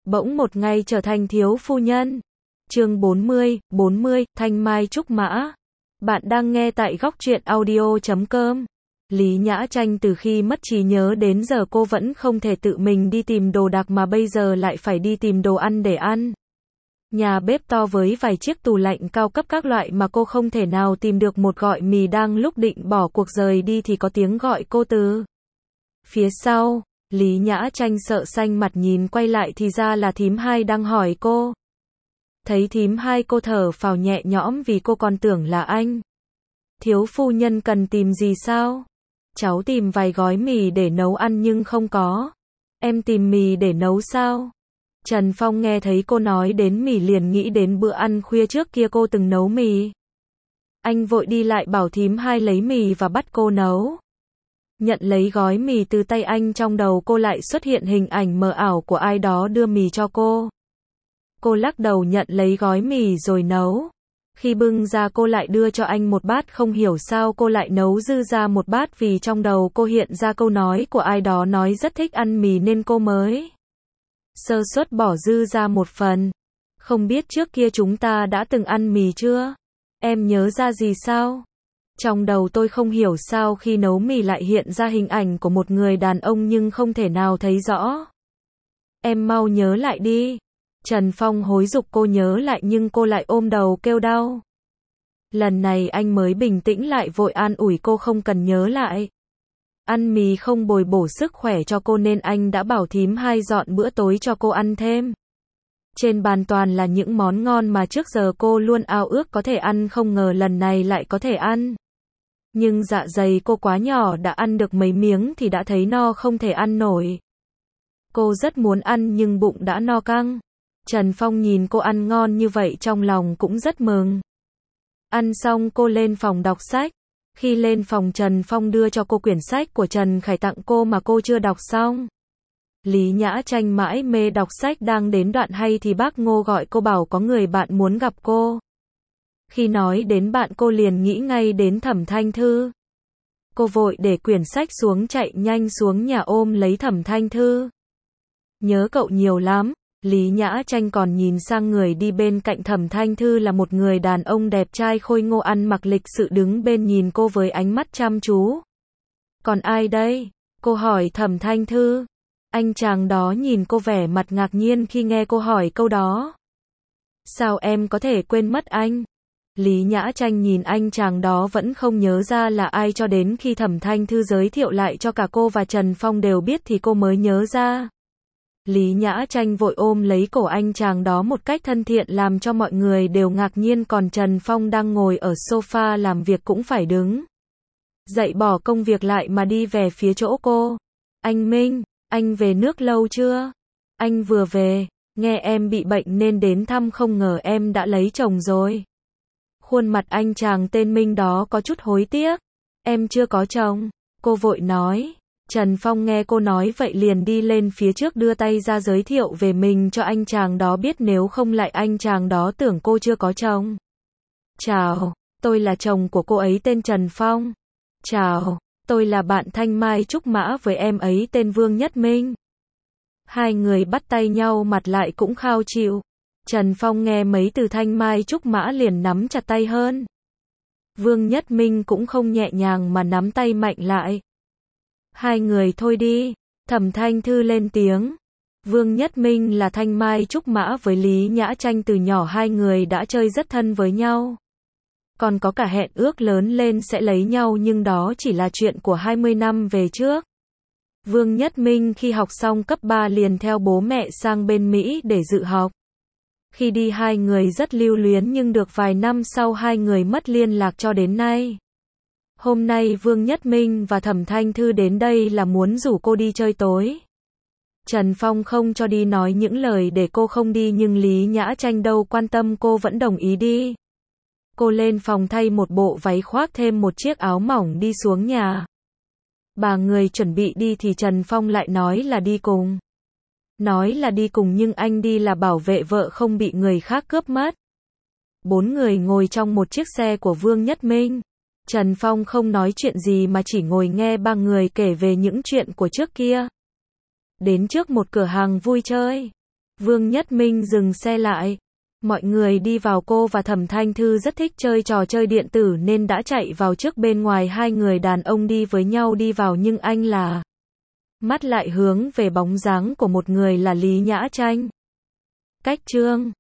bỗng một ngày trở thành thiếu phu nhân. Chương 40, Thanh Mai Trúc Mã. Bạn đang nghe tại góc truyện audio.com. Lý Nhã Tranh từ khi mất trí nhớ đến giờ cô vẫn không thể tự mình đi tìm đồ đạc mà bây giờ lại phải đi tìm đồ ăn để ăn. Nhà bếp to với vài chiếc tủ lạnh cao cấp các loại mà cô không thể nào tìm được một gọi mì. Đang lúc định bỏ cuộc rời đi thì có tiếng gọi cô từ phía sau. Lý Nhã Tranh sợ xanh mặt nhìn quay lại thì ra là thím Hai đang hỏi cô. Thấy thím Hai cô thở phào nhẹ nhõm vì cô còn tưởng là anh. Thiếu phu nhân cần tìm gì sao? Cháu tìm vài gói mì để nấu ăn nhưng không có. Em tìm mì để nấu sao? Trần Phong nghe thấy cô nói đến mì liền nghĩ đến bữa ăn khuya trước kia cô từng nấu mì. Anh vội đi lại bảo thím Hai lấy mì và bắt cô nấu. Nhận lấy gói mì từ tay anh, trong đầu cô lại xuất hiện hình ảnh mờ ảo của ai đó đưa mì cho cô. Cô lắc đầu nhận lấy gói mì rồi nấu. Khi bưng ra cô lại đưa cho anh một bát, không hiểu sao cô lại nấu dư ra một bát vì trong đầu cô hiện ra câu nói của ai đó nói rất thích ăn mì nên cô mới sơ suất bỏ dư ra một phần. Không biết trước kia chúng ta đã từng ăn mì chưa? Em nhớ ra gì sao? Trong đầu tôi không hiểu sao khi nấu mì lại hiện ra hình ảnh của một người đàn ông nhưng không thể nào thấy rõ. Em mau nhớ lại đi. Trần Phong hối giục cô nhớ lại nhưng cô lại ôm đầu kêu đau. Lần này anh mới bình tĩnh lại, vội an ủi cô không cần nhớ lại. Ăn mì không bồi bổ sức khỏe cho cô nên anh đã bảo thím Hai dọn bữa tối cho cô ăn thêm. Trên bàn toàn là những món ngon mà trước giờ cô luôn ao ước có thể ăn, không ngờ lần này lại có thể ăn. Nhưng dạ dày cô quá nhỏ, đã ăn được mấy miếng thì đã thấy no không thể ăn nổi. Cô rất muốn ăn nhưng bụng đã no căng. Trần Phong nhìn cô ăn ngon như vậy trong lòng cũng rất mừng. Ăn xong cô lên phòng đọc sách. Khi lên phòng Trần Phong đưa cho cô quyển sách của Trần Khải tặng cô mà cô chưa đọc xong. Lý Nhã Tranh mãi mê đọc sách, đang đến đoạn hay thì bác Ngô gọi cô bảo có người bạn muốn gặp cô. Khi nói đến bạn cô liền nghĩ ngay đến Thẩm Thanh Thư. Cô vội để quyển sách xuống chạy nhanh xuống nhà ôm lấy Thẩm Thanh Thư. Nhớ cậu nhiều lắm. Lý Nhã Tranh còn nhìn sang người đi bên cạnh Thẩm Thanh Thư là một người đàn ông đẹp trai khôi ngô ăn mặc lịch sự đứng bên nhìn cô với ánh mắt chăm chú. Còn ai đây? Cô hỏi Thẩm Thanh Thư. Anh chàng đó nhìn cô vẻ mặt ngạc nhiên khi nghe cô hỏi câu đó. Sao em có thể quên mất anh? Lý Nhã Tranh nhìn anh chàng đó vẫn không nhớ ra là ai cho đến khi Thẩm Thanh Thư giới thiệu lại cho cả cô và Trần Phong đều biết thì cô mới nhớ ra. Lý Nhã Tranh vội ôm lấy cổ anh chàng đó một cách thân thiện làm cho mọi người đều ngạc nhiên, còn Trần Phong đang ngồi ở sofa làm việc cũng phải đứng dậy bỏ công việc lại mà đi về phía chỗ cô. Anh Minh, anh về nước lâu chưa? Anh vừa về, nghe em bị bệnh nên đến thăm, không ngờ em đã lấy chồng rồi. Khuôn mặt anh chàng tên Minh đó có chút hối tiếc. Em chưa có chồng, cô vội nói. Trần Phong nghe cô nói vậy liền đi lên phía trước đưa tay ra giới thiệu về mình cho anh chàng đó biết, nếu không lại anh chàng đó tưởng cô chưa có chồng. Chào, tôi là chồng của cô ấy tên Trần Phong. Chào, tôi là bạn Thanh Mai Trúc Mã với em ấy tên Vương Nhất Minh. Hai người bắt tay nhau mặt lại cũng khao chịu. Trần Phong nghe mấy từ Thanh Mai Trúc Mã liền nắm chặt tay hơn. Vương Nhất Minh cũng không nhẹ nhàng mà nắm tay mạnh lại. Hai người thôi đi. Thẩm Thanh Thư lên tiếng. Vương Nhất Minh là Thanh Mai Trúc Mã với Lý Nhã Tranh, từ nhỏ hai người đã chơi rất thân với nhau. Còn có cả hẹn ước lớn lên sẽ lấy nhau nhưng đó chỉ là chuyện của 20 năm về trước. Vương Nhất Minh khi học xong cấp 3 liền theo bố mẹ sang bên Mỹ để dự học. Khi đi hai người rất lưu luyến nhưng được vài năm sau hai người mất liên lạc cho đến nay. Hôm nay Vương Nhất Minh và Thẩm Thanh Thư đến đây là muốn rủ cô đi chơi tối. Trần Phong không cho đi, nói những lời để cô không đi nhưng Lý Nhã Tranh đâu quan tâm, cô vẫn đồng ý đi. Cô lên phòng thay một bộ váy, khoác thêm một chiếc áo mỏng đi xuống nhà. Bà người chuẩn bị đi thì Trần Phong lại nói là đi cùng. Nói là đi cùng nhưng anh đi là bảo vệ vợ không bị người khác cướp mất. Bốn người ngồi trong một chiếc xe của Vương Nhất Minh. Trần Phong không nói chuyện gì mà chỉ ngồi nghe ba người kể về những chuyện của trước kia. Đến trước một cửa hàng vui chơi. Vương Nhất Minh dừng xe lại. Mọi người đi vào, cô và Thẩm Thanh Thư rất thích chơi trò chơi điện tử nên đã chạy vào trước. Bên ngoài hai người đàn ông đi với nhau đi vào nhưng anh là mắt lại hướng về bóng dáng của một người là Lý Nhã Tranh. Cách Trương